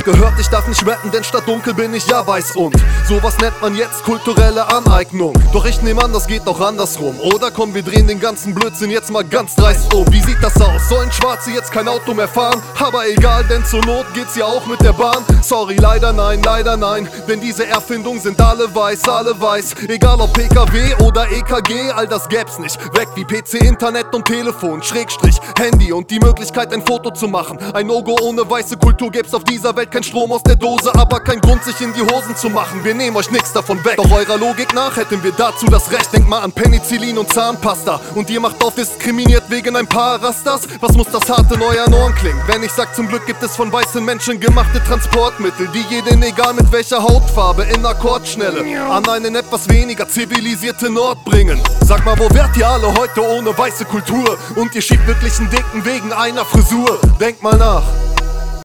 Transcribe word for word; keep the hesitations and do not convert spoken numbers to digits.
gehört, ich darf nicht rappen, denn statt dunkel bin ich ja weiß. Und sowas nennt man jetzt kulturelle Aneignung. Doch ich nehme an, das geht noch andersrum. Oder komm, wir drehen den ganzen Blödsinn jetzt mal ganz dreist um. Wie sieht das aus? Sollen Schwarze jetzt kein Auto mehr fahren? Aber egal, denn zur Not geht's ja auch mit der Bahn. Sorry, leider nein, leider nein, denn diese Erfindungen sind alle weiß, alle weiß. Egal ob P K W oder E K G, all das gäb's nicht. Weg wie P C, Internet und Telefon, Schrägstrich, Handy und die Möglichkeit ein Foto zu machen. Ein No-Go ohne weiße Kultur gäb's auf dieser Welt kein Strom aus der Dose, aber kein Grund sich in die Hosen zu machen. Wir nehmen euch nix davon weg, doch eurer Logik nach hätten wir dazu das Recht. Denkt mal an Penicillin und Zahnpasta und ihr macht auf diskriminiert wegen ein paar Rastas. Was muss das hart in euren Ohren klingen, wenn ich sag, zum Glück gibt es von weißen Menschen gemachte Transportmittel, die jeden, egal mit welcher Hautfarbe, in Akkordschnelle an einen etwas weniger zivilisierte Ort bringen. Sag mal, wo wärt ihr alle heute ohne weiße Kultur? Und ihr schiebt wirklich einen Dicken wegen einer Frisur. Denkt mal nach.